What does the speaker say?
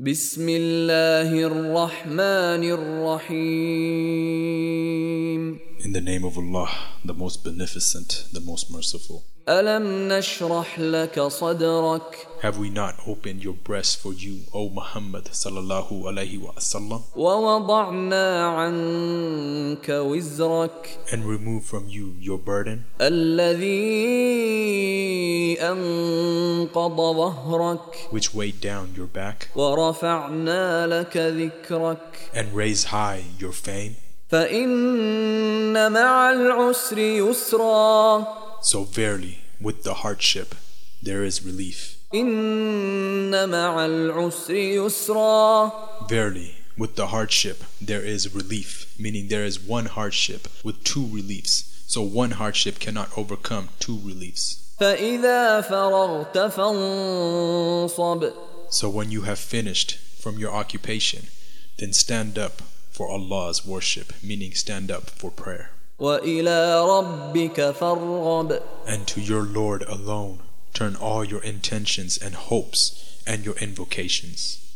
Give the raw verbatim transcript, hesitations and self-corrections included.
بسم الله الرحمن الرحيم. In the name of Allah, the most beneficent, the most merciful. ألم نشرح لك صدرك Have we not opened your breast for you, O Muhammad sallallahu alayhi wa sallam, ووضعنا عنك وزرك and remove from you your burden, الذي أنقض ظهرك which weighed down your back, ورفعنا لك ذكرك and raised high your fame? فإن مع العسر يسرا So verily, with the hardship, there is relief. إن مع العسر يسرا. Verily, with the hardship, there is relief, meaning there is one hardship with two reliefs. So one hardship cannot overcome two reliefs. فإذا فرغت فانصب. So when you have finished from your occupation, then stand up for Allah's worship, meaning stand up for prayer. وإلى ربك فارغب. And to your Lord alone turn all your intentions and hopes and your invocations.